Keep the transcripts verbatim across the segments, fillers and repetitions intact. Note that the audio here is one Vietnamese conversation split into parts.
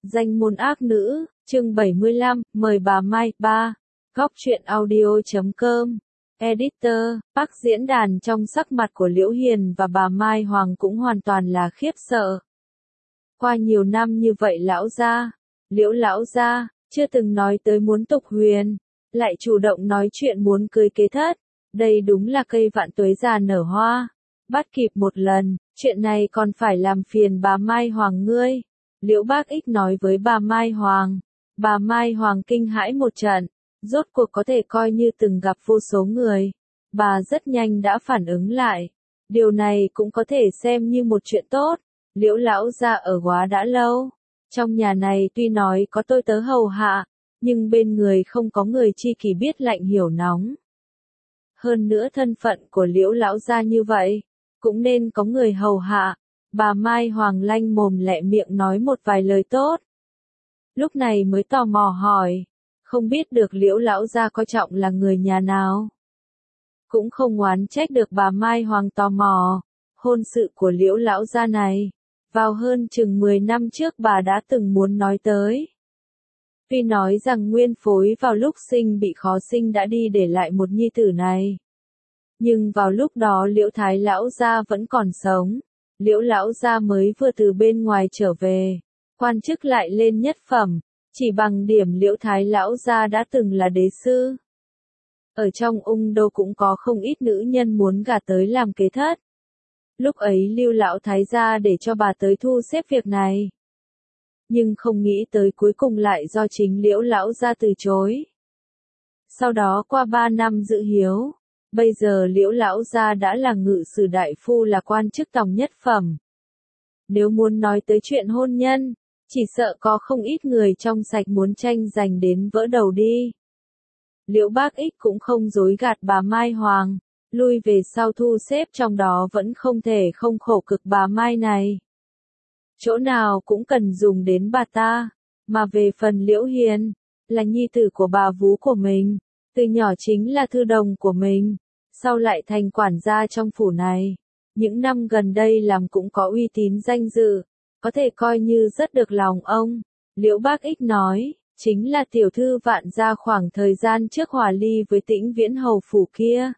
Danh môn ác nữ, chương bảy mươi lăm, mời bà Mai, ba. Góc truyện audio chấm com. Editor, Park diễn đàn trong sắc mặt của Liễu Hiền và bà Mai Hoàng cũng hoàn toàn là khiếp sợ. Qua nhiều năm như vậy lão gia, Liễu lão gia, chưa từng nói tới muốn tục huyền, lại chủ động nói chuyện muốn cưới kế thất. Đây đúng là cây vạn tuế già nở hoa. Bắt kịp một lần, chuyện này còn phải làm phiền bà Mai Hoàng ngươi. Liễu Bác Ích nói với bà Mai Hoàng. Bà Mai Hoàng kinh hãi một trận, rốt cuộc có thể coi như từng gặp vô số người. Bà rất nhanh đã phản ứng lại. Điều này cũng có thể xem như một chuyện tốt. Liễu lão gia ở quá đã lâu. Trong nhà này tuy nói có tôi tớ hầu hạ, nhưng bên người không có người chi kỷ biết lạnh hiểu nóng. Hơn nữa thân phận của Liễu lão gia như vậy, cũng nên có người hầu hạ. Bà Mai Hoàng lanh mồm lẹ miệng nói một vài lời tốt. Lúc này mới tò mò hỏi, không biết được Liễu lão gia coi trọng là người nhà nào. Cũng không oán trách được bà Mai Hoàng tò mò, hôn sự của Liễu lão gia này, vào hơn chừng mười năm trước bà đã từng muốn nói tới. Tuy nói rằng nguyên phối vào lúc sinh bị khó sinh đã đi để lại một nhi tử này. Nhưng vào lúc đó Liễu Thái lão gia vẫn còn sống. Liễu lão gia mới vừa từ bên ngoài trở về, quan chức lại lên nhất phẩm, chỉ bằng điểm Liễu Thái lão gia đã từng là đế sư. Ở trong ung đô cũng có không ít nữ nhân muốn gả tới làm kế thất. Lúc ấy Lưu lão thái gia để cho bà tới thu xếp việc này. Nhưng không nghĩ tới cuối cùng lại do chính Liễu lão gia từ chối. Sau đó qua ba năm giữ hiếu. Bây giờ Liễu lão gia đã là ngự sử đại phu là quan chức tòng nhất phẩm. Nếu muốn nói tới chuyện hôn nhân, chỉ sợ có không ít người trong sạch muốn tranh giành đến vỡ đầu đi. Liễu Bác Ích cũng không dối gạt bà Mai Hoàng, lui về sau thu xếp trong đó vẫn không thể không khổ cực bà Mai này. Chỗ nào cũng cần dùng đến bà ta, mà về phần Liễu Hiền, là nhi tử của bà vú của mình, từ nhỏ chính là thư đồng của mình. Sau lại thành quản gia trong phủ này, những năm gần đây làm cũng có uy tín danh dự, có thể coi như rất được lòng ông. Liễu Bác Ích nói, chính là tiểu thư Vạn gia khoảng thời gian trước hòa ly với Tĩnh Viễn hầu phủ kia.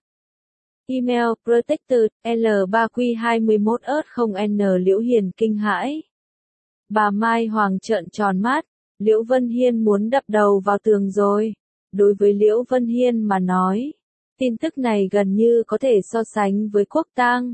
Email protected L ba Q hai mốt ớt không N Liễu Hiền kinh hãi. Bà Mai Hoàng trợn tròn mắt, Liễu Vân Hiên muốn đập đầu vào tường rồi. Đối với Liễu Vân Hiên mà nói, tin tức này gần như có thể so sánh với quốc tang.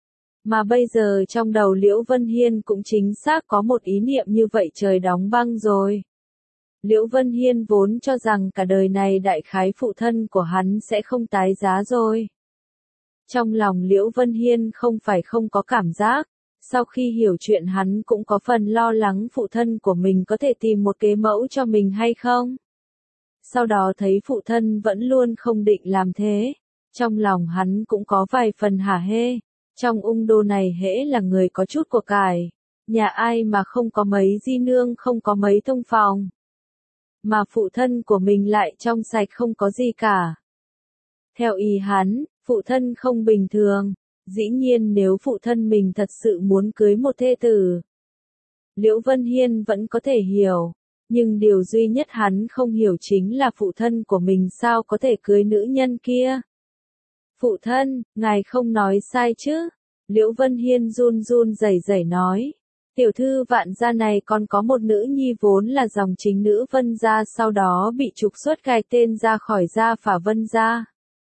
Mà bây giờ trong đầu Liễu Vân Hiên cũng chính xác có một ý niệm như vậy trời đóng băng rồi. Liễu Vân Hiên vốn cho rằng cả đời này đại khái phụ thân của hắn sẽ không tái giá rồi. Trong lòng Liễu Vân Hiên không phải không có cảm giác, sau khi hiểu chuyện hắn cũng có phần lo lắng phụ thân của mình có thể tìm một kế mẫu cho mình hay không. Sau đó thấy phụ thân vẫn luôn không định làm thế, trong lòng hắn cũng có vài phần hả hê. Trong ung đô này hễ là người có chút của cải, nhà ai mà không có mấy di nương không có mấy thông phòng. Mà phụ thân của mình lại trong sạch không có gì cả. Theo ý hắn, phụ thân không bình thường, dĩ nhiên nếu phụ thân mình thật sự muốn cưới một thê tử. Liễu Vân Hiên vẫn có thể hiểu. Nhưng điều duy nhất hắn không hiểu chính là phụ thân của mình sao có thể cưới nữ nhân kia. Phụ thân, ngài không nói sai chứ? Liễu Vân Hiên run run rẩy rẩy nói. Tiểu thư Vạn gia này còn có một nữ nhi vốn là dòng chính nữ Vân gia sau đó bị trục xuất cai tên ra khỏi gia phả Vân gia.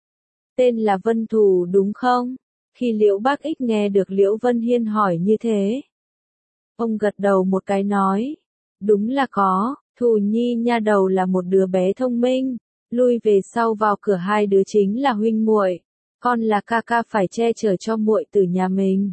Tên là Vân Thù đúng không? Khi Liễu Bác Ích nghe được Liễu Vân Hiên hỏi như thế, ông gật đầu một cái nói. Đúng là có, Thù Nhi nha đầu là một đứa bé thông minh, lui về sau vào cửa hai đứa chính là huynh muội, con là ca ca phải che chở cho muội tử nhà mình.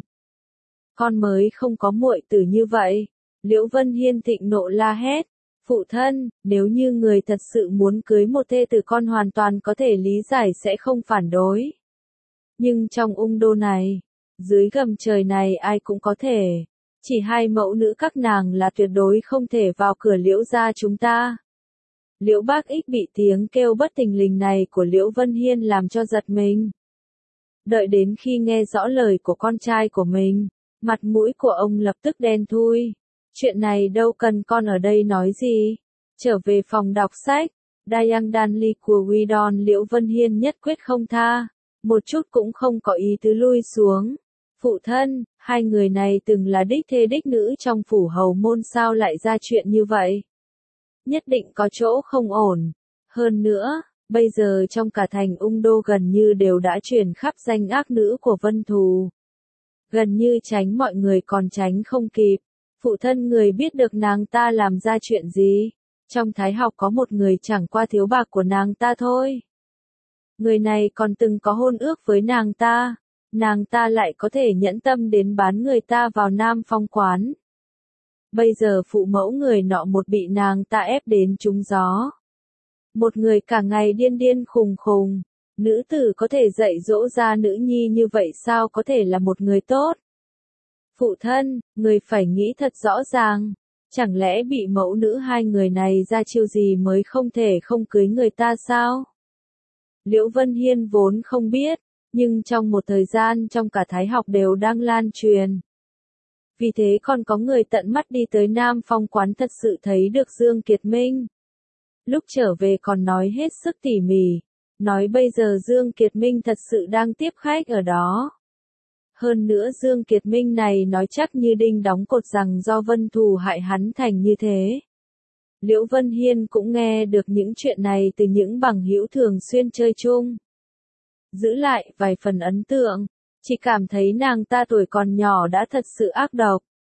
Con mới không có muội tử như vậy. Liễu Vân Hiên thịnh nộ la hét, phụ thân, nếu như người thật sự muốn cưới một thê tử con hoàn toàn có thể lý giải sẽ không phản đối. Nhưng trong ung đô này, dưới gầm trời này ai cũng có thể. Chỉ hai mẫu nữ các nàng là tuyệt đối không thể vào cửa Liễu gia chúng ta. Liễu Bác Ích bị tiếng kêu bất thình lình này của Liễu Vân Hiên làm cho giật mình. Đợi đến khi nghe rõ lời của con trai của mình, mặt mũi của ông lập tức đen thui. Chuyện này đâu cần con ở đây nói gì. Trở về phòng đọc sách, Dayang Danli của Widon Liễu Vân Hiên nhất quyết không tha, một chút cũng không có ý tứ lui xuống. Phụ thân, hai người này từng là đích thê đích nữ trong phủ hầu môn sao lại ra chuyện như vậy? Nhất định có chỗ không ổn. Hơn nữa, bây giờ trong cả thành Ung Đô gần như đều đã truyền khắp danh ác nữ của Vân Thù. Gần như tránh mọi người còn tránh không kịp. Phụ thân người biết được nàng ta làm ra chuyện gì? Trong thái học có một người chẳng qua thiếu bạc của nàng ta thôi. Người này còn từng có hôn ước với nàng ta. Nàng ta lại có thể nhẫn tâm đến bán người ta vào Nam Phong quán. Bây giờ phụ mẫu người nọ một bị nàng ta ép đến trúng gió. Một người cả ngày điên điên khùng khùng. Nữ tử có thể dạy dỗ ra nữ nhi như vậy sao có thể là một người tốt? Phụ thân, người phải nghĩ thật rõ ràng. Chẳng lẽ bị mẫu nữ hai người này ra chiêu gì mới không thể không cưới người ta sao? Liễu Vân Hiên vốn không biết, nhưng trong một thời gian trong cả thái học đều đang lan truyền. Vì thế còn có người tận mắt đi tới Nam Phong quán thật sự thấy được Dương Kiệt Minh. Lúc trở về còn nói hết sức tỉ mỉ, nói bây giờ Dương Kiệt Minh thật sự đang tiếp khách ở đó. Hơn nữa Dương Kiệt Minh này nói chắc như đinh đóng cột rằng do Vân Thù hại hắn thành như thế. Liễu Vân Hiên cũng nghe được những chuyện này từ những bằng hữu thường xuyên chơi chung. Giữ lại vài phần ấn tượng, chỉ cảm thấy nàng ta tuổi còn nhỏ đã thật sự ác độc.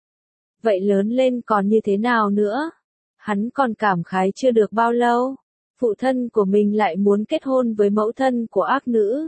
Vậy lớn lên còn như thế nào nữa? Hắn còn cảm khái chưa được bao lâu, phụ thân của mình lại muốn kết hôn với mẫu thân của ác nữ.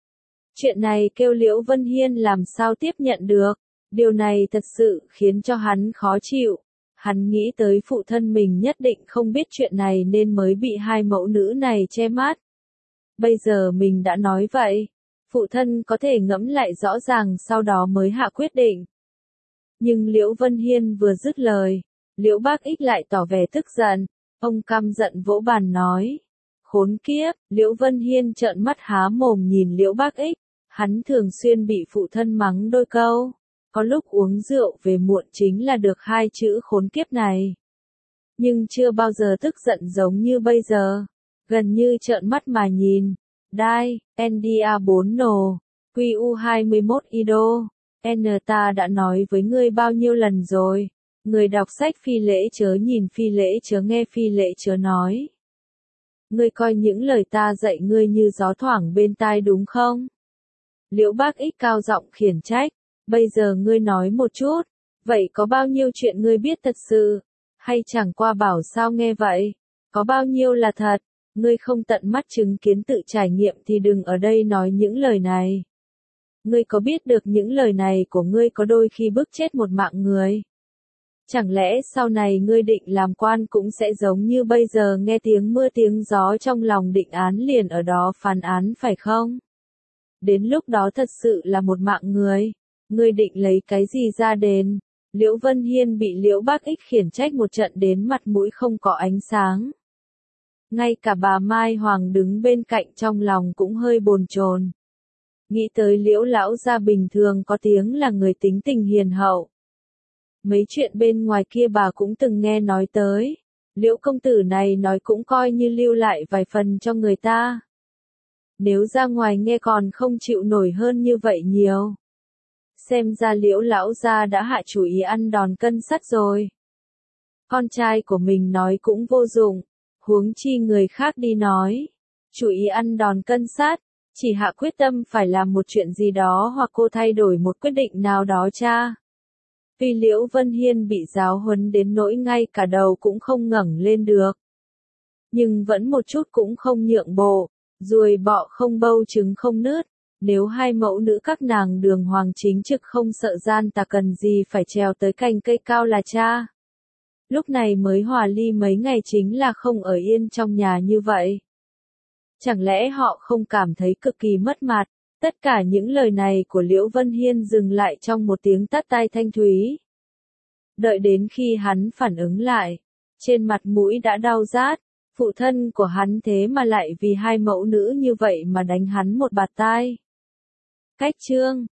Chuyện này kêu Liễu Vân Hiên làm sao tiếp nhận được, điều này thật sự khiến cho hắn khó chịu. Hắn nghĩ tới phụ thân mình nhất định không biết chuyện này nên mới bị hai mẫu nữ này che mắt. Bây giờ mình đã nói vậy, phụ thân có thể ngẫm lại rõ ràng sau đó mới hạ quyết định. Nhưng Liễu Vân Hiên vừa dứt lời, Liễu Bác Ích lại tỏ vẻ tức giận, ông căm giận vỗ bàn nói. Khốn kiếp, Liễu Vân Hiên trợn mắt há mồm nhìn Liễu Bác Ích, hắn thường xuyên bị phụ thân mắng đôi câu. Có lúc uống rượu về muộn chính là được hai chữ khốn kiếp này. Nhưng chưa bao giờ tức giận giống như bây giờ. Gần như trợn mắt mà nhìn. Đai, en đê a bốn nồ, quy u hai mươi mốt ido. N ta đã nói với ngươi bao nhiêu lần rồi. Người đọc sách phi lễ chớ nhìn phi lễ chớ nghe phi lễ chớ nói. Ngươi coi những lời ta dạy ngươi như gió thoảng bên tai đúng không? Liễu Bác Ích cao giọng khiển trách. Bây giờ ngươi nói một chút, vậy có bao nhiêu chuyện ngươi biết thật sự, hay chẳng qua bảo sao nghe vậy, có bao nhiêu là thật, ngươi không tận mắt chứng kiến tự trải nghiệm thì đừng ở đây nói những lời này. Ngươi có biết được những lời này của ngươi có đôi khi bức chết một mạng người? Chẳng lẽ sau này ngươi định làm quan cũng sẽ giống như bây giờ nghe tiếng mưa tiếng gió trong lòng định án liền ở đó phán án phải không? Đến lúc đó thật sự là một mạng người. Ngươi định lấy cái gì ra đền? Liễu Vân Hiên bị Liễu Bác Ích khiển trách một trận đến mặt mũi không có ánh sáng. Ngay cả bà Mai Hoàng đứng bên cạnh trong lòng cũng hơi bồn chồn. Nghĩ tới Liễu lão gia bình thường có tiếng là người tính tình hiền hậu. Mấy chuyện bên ngoài kia bà cũng từng nghe nói tới. Liễu công tử này nói cũng coi như lưu lại vài phần cho người ta. Nếu ra ngoài nghe còn không chịu nổi hơn như vậy nhiều. Xem ra Liễu lão gia đã hạ chủ ý ăn đòn cân sắt rồi. Con trai của mình nói cũng vô dụng, huống chi người khác đi nói. Chủ ý ăn đòn cân sắt, chỉ hạ quyết tâm phải làm một chuyện gì đó hoặc cô thay đổi một quyết định nào đó cha. Vì Liễu Vân Hiên bị giáo huấn đến nỗi ngay cả đầu cũng không ngẩng lên được. Nhưng vẫn một chút cũng không nhượng bộ, ruồi bọ không bâu trứng không nứt. Nếu hai mẫu nữ các nàng đường hoàng chính trực không sợ gian tà cần gì phải trèo tới cành cây cao là cha. Lúc này mới hòa ly mấy ngày chính là không ở yên trong nhà như vậy. Chẳng lẽ họ không cảm thấy cực kỳ mất mặt? Tất cả những lời này của Liễu Vân Hiên dừng lại trong một tiếng tắt tai thanh thúy. Đợi đến khi hắn phản ứng lại, trên mặt mũi đã đau rát, phụ thân của hắn thế mà lại vì hai mẫu nữ như vậy mà đánh hắn một bạt tai. Cách chương